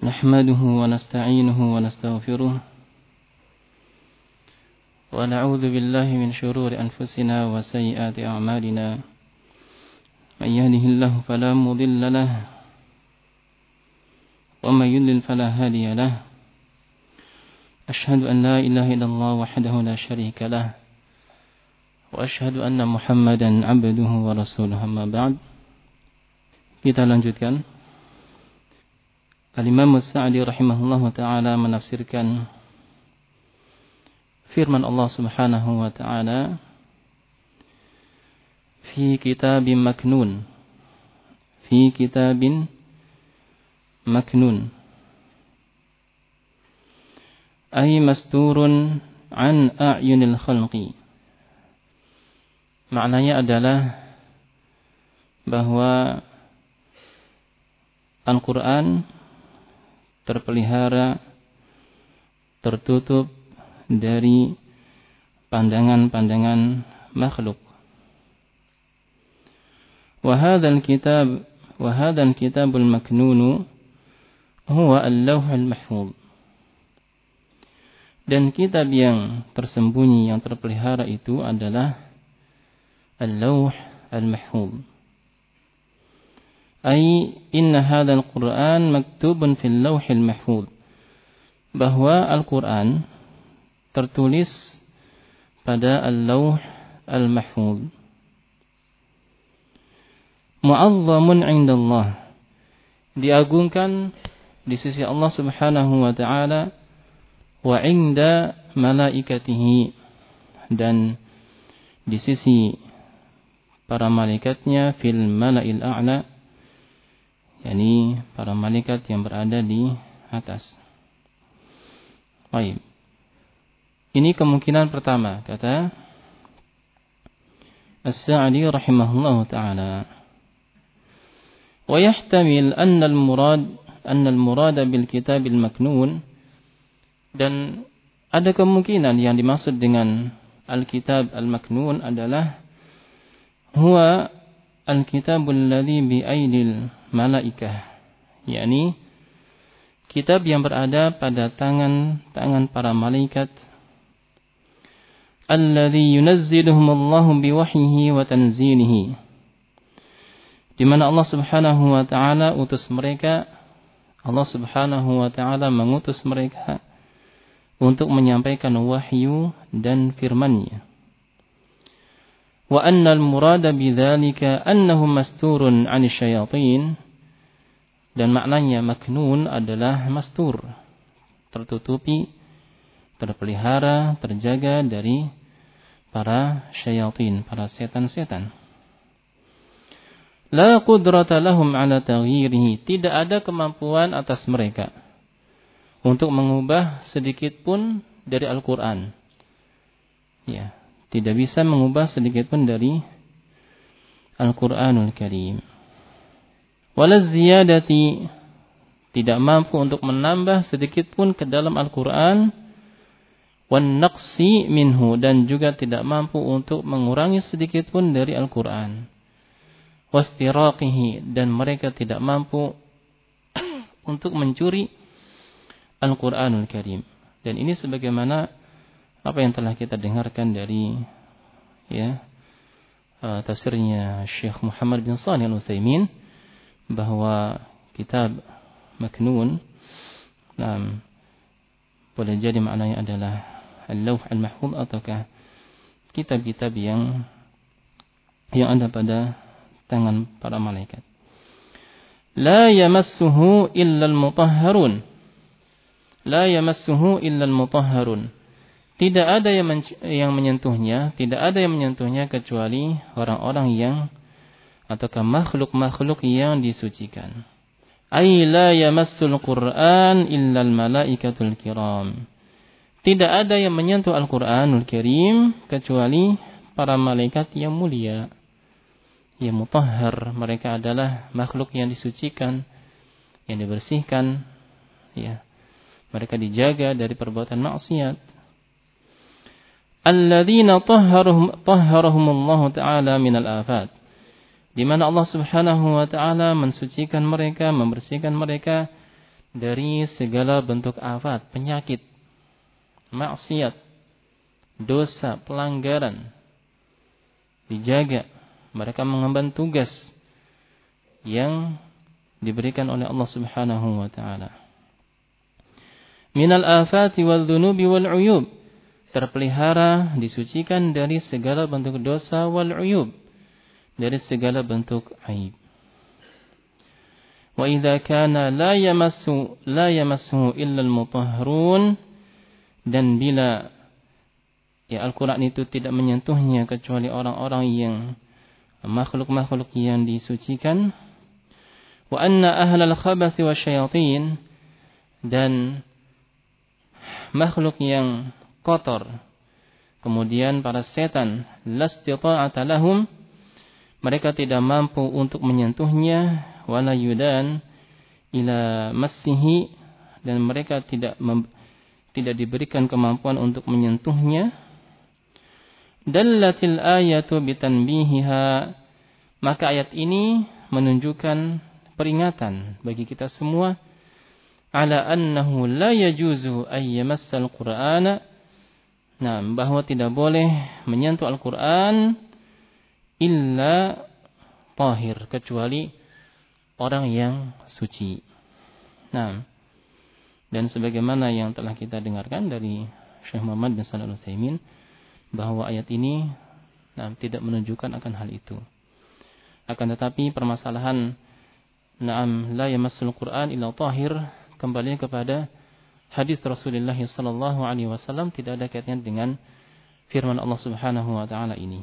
نحمده ونستعينه ونستغفره ونعوذ بالله من شرور أنفسنا وسيئات أعمالنا من يهده الله فلا مضل له ومن يضلل فلا هادي له أشهد أن لا إله إلا الله وحده لا شريك له وأشهد أن محمدا عبده ورسوله أما بعد. Kita lanjutkan. Al-Imam As-Sa'di rahimahullah ta'ala menafsirkan firman Allah subhanahu wa ta'ala fi kitabin maknun, fi kitabin maknun ay masturun an a'yunil khalqi. Maknanya adalah bahwa Al-Quran terpelihara, tertutup dari pandangan-pandangan makhluk. Wa hadzal kitabul maknun huwa al-lawhul mahfuz. Dan kitab yang tersembunyi, yang terpelihara itu adalah al-lawh al-mahfuz. Ay inna hadzal Qur'an maktubun fil lawhil mahfuz. Bahwa Al-Qur'an tertulis pada al-lawh al-mahfuz. Mu'azzamun 'indallah. Diagungkan di sisi Allah Subhanahu wa ta'ala wa 'inda malaikatihi, dan di sisi para malaikatnya fil mala'il a'la, yakni para malaikat yang berada di atas. Baik. Ini kemungkinan pertama, kata As-Sa'di rahimahullahu ta'ala. Wa yahtamil anna al-murad bil kitabil maknun, dan ada kemungkinan yang dimaksud dengan al-kitab al-maknun adalah huwa al-kitabul ladzi bi aidil malaikah, yakni kitab yang berada pada tangan para malaikat, alladzi yunazziluhumullahu biwahyihi wa tanzilihi, di mana Allah Subhanahu wa taala utus mereka, Allah Subhanahu wa taala mengutus mereka untuk menyampaikan wahyu dan firman-Nya. Wa annal murada bidzalika annahu masturun 'anil syayatin, dan maknanya maknun adalah mastur, tertutupi, terpelihara, terjaga dari para syayatin, para setan-setan. La qudrata lahum 'ala taghyirihi, tidak ada kemampuan atas mereka untuk mengubah sedikit pun dari Al-Qur'an. Ya, tidak bisa mengubah sedikit pun dari Al-Quranul Karim. Wala ziyadati, tidak mampu untuk menambah sedikit pun ke dalam Al-Quran. Wan naqsi minhu, dan juga tidak mampu untuk mengurangi sedikit pun dari Al-Quran. Wastiraqihi, dan mereka tidak mampu untuk mencuri Al-Quranul Karim. Dan ini sebagaimana apa yang telah kita dengarkan dari tafsirnya Syekh Muhammad bin Shalih Al-Utsaimin, bahwa kitab maknun boleh jadi maknanya adalah al-lawh al-mahfuz, ataukah kitab-kitab yang ada pada tangan para malaikat. La yamassuhu illa al-mutahharun, la yamassuhu illa al-mutahharun, tidak ada yang menyentuhnya, tidak ada yang menyentuhnya kecuali orang-orang yang, ataukah makhluk-makhluk yang disucikan. Ay la yamassul Qur'an illa al-malaikatul kiram. Tidak ada yang menyentuh Al-Qur'anul Karim kecuali para malaikat yang mulia, yang mutahhar. Mereka adalah makhluk yang disucikan, yang dibersihkan, ya. Mereka dijaga dari perbuatan maksiat. Alladzina tahharahumullahu ta'ala minal afat, di mana Allah Subhanahu wa taala mensucikan mereka, membersihkan mereka dari segala bentuk afat, penyakit, maksiat, dosa, pelanggaran. Dijaga. Mereka mengemban tugas yang diberikan oleh Allah Subhanahu wa taala. Minal afati wal dhunubi wal uyub, terpelihara, disucikan dari segala bentuk dosa, wal uyub, dari segala bentuk aib. Wa idza kana la yamassu illa al-mutahharun, dan bila Al-Quran itu tidak menyentuhnya kecuali orang-orang yang makhluk-makhluk yang disucikan. Wa anna ahlal khabathi wasyayatin, dan makhluk yang kotor, kemudian para setan, lastita'ata lahum, mereka tidak mampu untuk menyentuhnya, wala yudan ila massihi, dan mereka tidak diberikan kemampuan untuk menyentuhnya. Dallatil ayatu bitanbihiha, maka ayat ini menunjukkan peringatan bagi kita semua, ala annahu la yajuzu ay yamassal qur'ana, bahwa tidak boleh menyentuh Al-Qur'an illa tahir, kecuali orang yang suci. Dan sebagaimana yang telah kita dengarkan dari Syekh Muhammad bin Shalih Al-Utsaimin, bahwa ayat ini tidak menunjukkan akan hal itu. Akan tetapi permasalahan la yamassul Qur'an illa tahir kembali kepada hadis Rasulullah sallallahu alaihi wasallam, tidak ada kaitannya dengan firman Allah Subhanahu wa taala ini.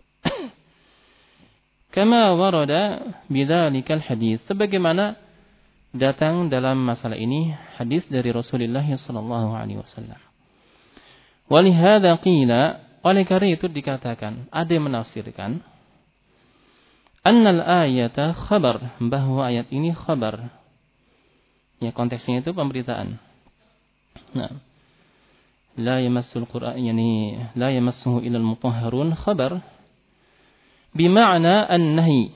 Kama warada bidzalikal hadis, sebagaimana datang dalam masalah ini hadis dari Rasulullah sallallahu alaihi wasallam. Walihada qila, oleh karena itu dikatakan, ada yang menafsirkan annal ayata khabar, bahwa ayat ini khabar. Ya, konteksnya itu pemberitaan. La yamassul Qur'an, yani la yamassuhu ilal mutahharun, khabar bima'na an-nahi.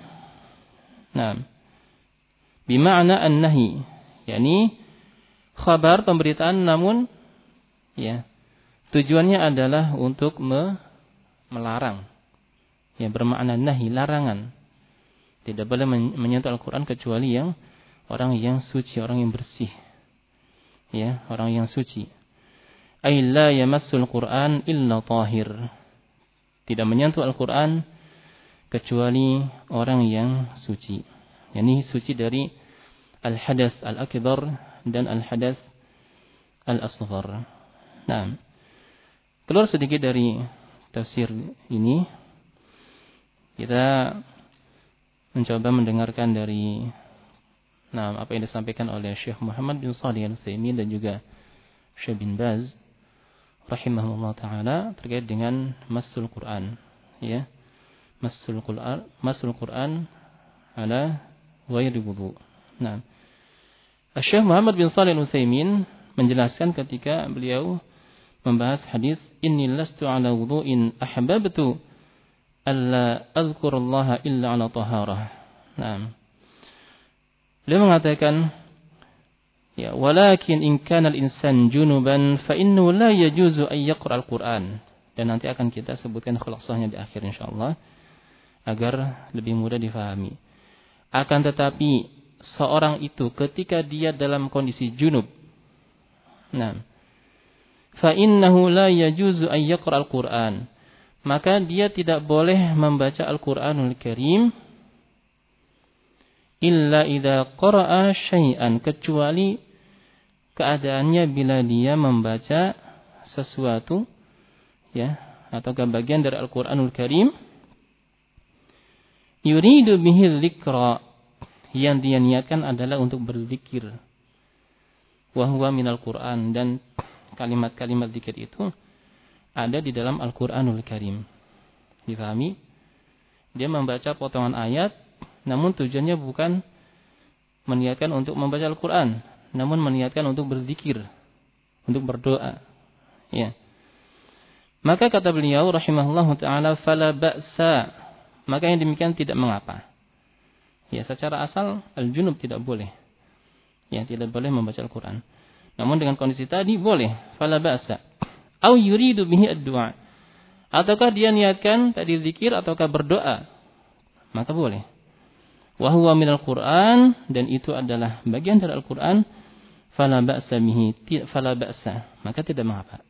Bima'na an-nahi, yani khabar, pemberitaan, namun tujuannya adalah untuk melarang. Bermakna nahi, larangan. Tidak boleh menyentuh Al-Quran kecuali orang yang suci, orang yang bersih. Orang yang suci. Ay la yamassul Qur'an illa tahir. Tidak menyentuh Al-Quran kecuali orang yang suci. Yani suci dari al-hadath al-akbar dan al-hadath al-asghar. Keluar sedikit dari tafsir ini, kita mencoba mendengarkan dari apa yang disampaikan oleh Syekh Muhammad bin Shalih Al-Utsaimin dan juga Syekh bin Baz rahimahullah taala terkait dengan massul Quran, massul Quran ala ghairi wudu. Syekh Muhammad bin Shalih Al-Utsaimin menjelaskan ketika beliau membahas hadis inni lastu ala wudu'in ahbabtu alla azkurullaha illa ala taharah. Beliau mengatakan, walakin in kana al-insan junuban fa innahu la yajuzu an yaqra al-Qur'an. Dan nanti akan kita sebutkan khulasahnya di akhir insyaallah agar lebih mudah difahami. Akan tetapi seorang itu ketika dia dalam kondisi junub, fa innahu la yajuzu an yaqra al-Qur'an, maka dia tidak boleh membaca Al-Qur'anul Karim illa idza qara'a syai'an, kecuali keadaannya bila dia membaca sesuatu atau bagian dari Al-Qur'anul Karim, yuridu bihi dzikra, yang dia niatkan adalah untuk berzikir, wa huwa minal Qur'an, dan kalimat-kalimat zikir itu ada di dalam Al-Qur'anul Karim. Difahami? Dia membaca potongan ayat, namun tujuannya bukan meniatkan untuk membaca Al-Qur'an, namun meniatkan untuk berzikir, untuk berdoa. Maka kata beliau rahimahullahu taala, fala ba'sa, maka yang demikian tidak mengapa. Secara asal al-junub tidak boleh. Ya, tidak boleh membaca Al-Quran. Namun dengan kondisi tadi boleh. Fala ba'sa. Au yuridu bihi ad-du'a. Ataukah dia niatkan tadi zikir ataukah berdoa. Maka boleh. Wa huwa minal Qur'an. Dan itu adalah bagian dari Al-Quran. Fala ba'sa bihi. Fala ba'sa. Maka tidak mengapa.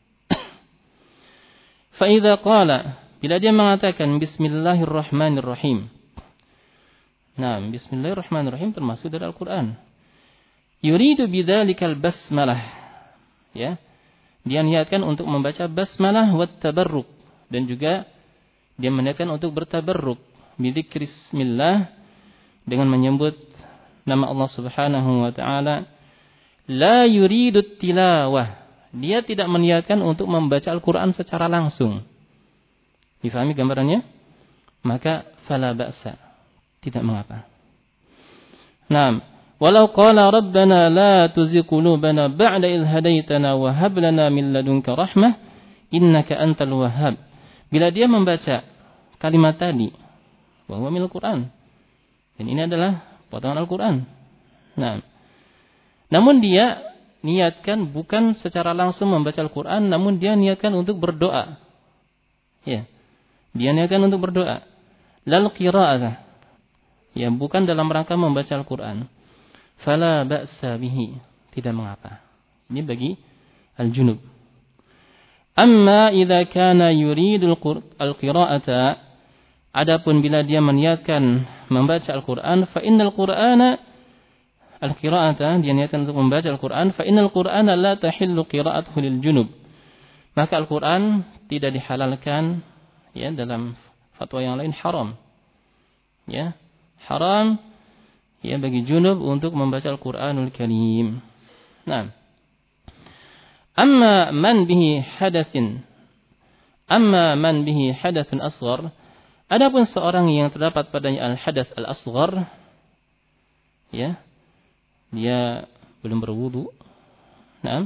Fa idza qala. Bila dia mengatakan Bismillahirrahmanirrahim. Nah, Bismillahirrahmanirrahim termasuk dari Al-Quran. Yuridu bidzalikal basmalah. Ya. Dia niatkan untuk membaca basmalah wat tabarruk, dan juga dia meniatkan untuk bertabarruk bidzikri bismillah, dengan menyebut nama Allah Subhanahu wa taala. La yuridu tilawah. Dia tidak meniatkan untuk membaca Al-Qur'an secara langsung. Difahami gambarannya? Maka fala ba'sa. Tidak mengapa. Naam. Walau qala rabbana la tuzigh qulubana ba'da idh hadaitana wa hab lana min ladunka rahmah innaka antal wahhab. Bila dia membaca kalimat tadi, bahwa minal Quran, dan ini adalah potongan Al-Quran. Nah, namun dia niatkan bukan secara langsung membaca Al-Quran, namun dia niatkan untuk berdoa. Ya, dia niatkan untuk berdoa. Lal qira'ah, ya, bukan dalam rangka membaca Al-Quran. Fala ba'sa bihi, tidak mengapa. Ini bagi al-junub. Amma idza kana yuridu al-qira'ata, adapun bila dia meniatkan membaca Al-Qur'an, fa innal Qur'ana al-qira'ata, dia niatkan untuk membaca Al-Qur'an, fa innal Qur'ana la tahillu qira'atuhu lil junub. Maka Al-Qur'an tidak dihalalkan, ya, dalam fatwa yang lain haram. Ya, haram, ya, bagi junub untuk membaca Al-Qur'anul Karim. Nah, amma man bihi hadathun asghar, adapun seorang yang terdapat padanya al-hadath al-asghar, ya, dia belum berwudu, nah,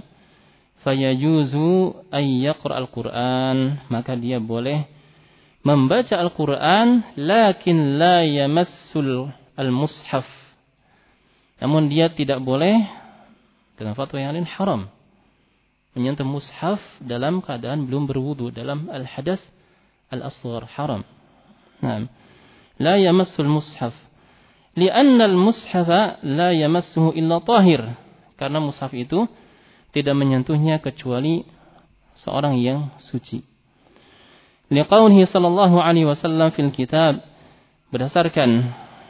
fayajuzu ay yaqra al-Qur'an, maka dia boleh membaca Al-Qur'an, lakin la yamassul al-mushaf, namun dia tidak boleh, dengan fatwa yang lain haram, menyentuh mushaf dalam keadaan belum berwudu, dalam al-hadath al-asghar, haram. Nah, la yamassul mushaf, li'anna al-mushafa la yamassuhu illa tahir, karena mushaf itu tidak menyentuhnya kecuali seorang yang suci. Liqaulihi sallallahu alaihi wasallam fil kitab, berdasarkan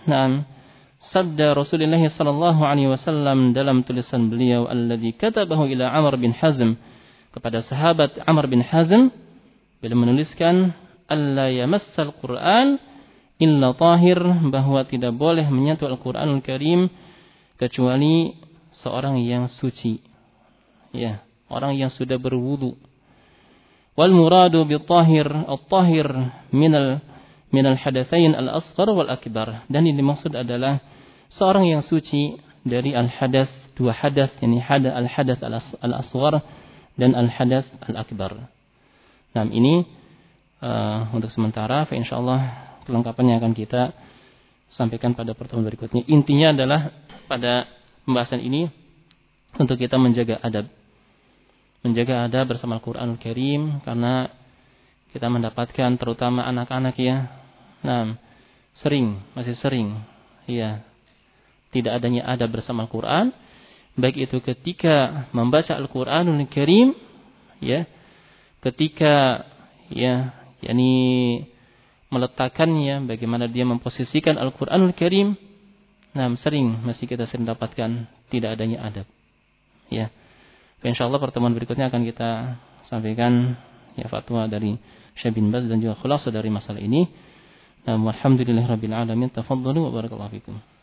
sabda Rasulullah sallallahu alaihi wasallam dalam tulisan beliau, alladzi katabahu ila Amr bin Hazm, kepada sahabat Amr bin Hazm, beliau menuliskan alla yamassal Qur'an illa tahir, bahwa tidak boleh menyentuh Al-Qur'anul Karim kecuali seorang yang suci, ya, orang yang sudah berwudu. Wal muradu bi tahir at-tahir minal hadatsain al-asghar wal akbar, dan ini dimaksud adalah seorang yang suci dari al-hadath, dua hadath, yakni al-hadath al-asghar dan al-hadath al-akbar. Nah, ini untuk sementara, insyaallah kelengkapannya akan kita sampaikan pada pertemuan berikutnya. Intinya adalah pada pembahasan ini untuk kita menjaga adab bersama Al-Qur'anul Karim, karena kita mendapatkan terutama anak-anak, ya, nah, masih sering, ya, tidak adanya adab bersama Al-Quran, baik itu ketika membaca Al-Quranul Karim, ya, ketika, ya, yakni meletakkannya, bagaimana dia memposisikan Al-Quranul Karim. Nah, masih kita sering dapatkan tidak adanya adab, ya. Insyaallah pertemuan berikutnya akan kita sampaikan, ya, fatwa dari Syekh bin Baz dan juga khulasah dari masalah ini. Alhamdulillahirabbil alamin. Tafadhalu wa barakallahu fikum.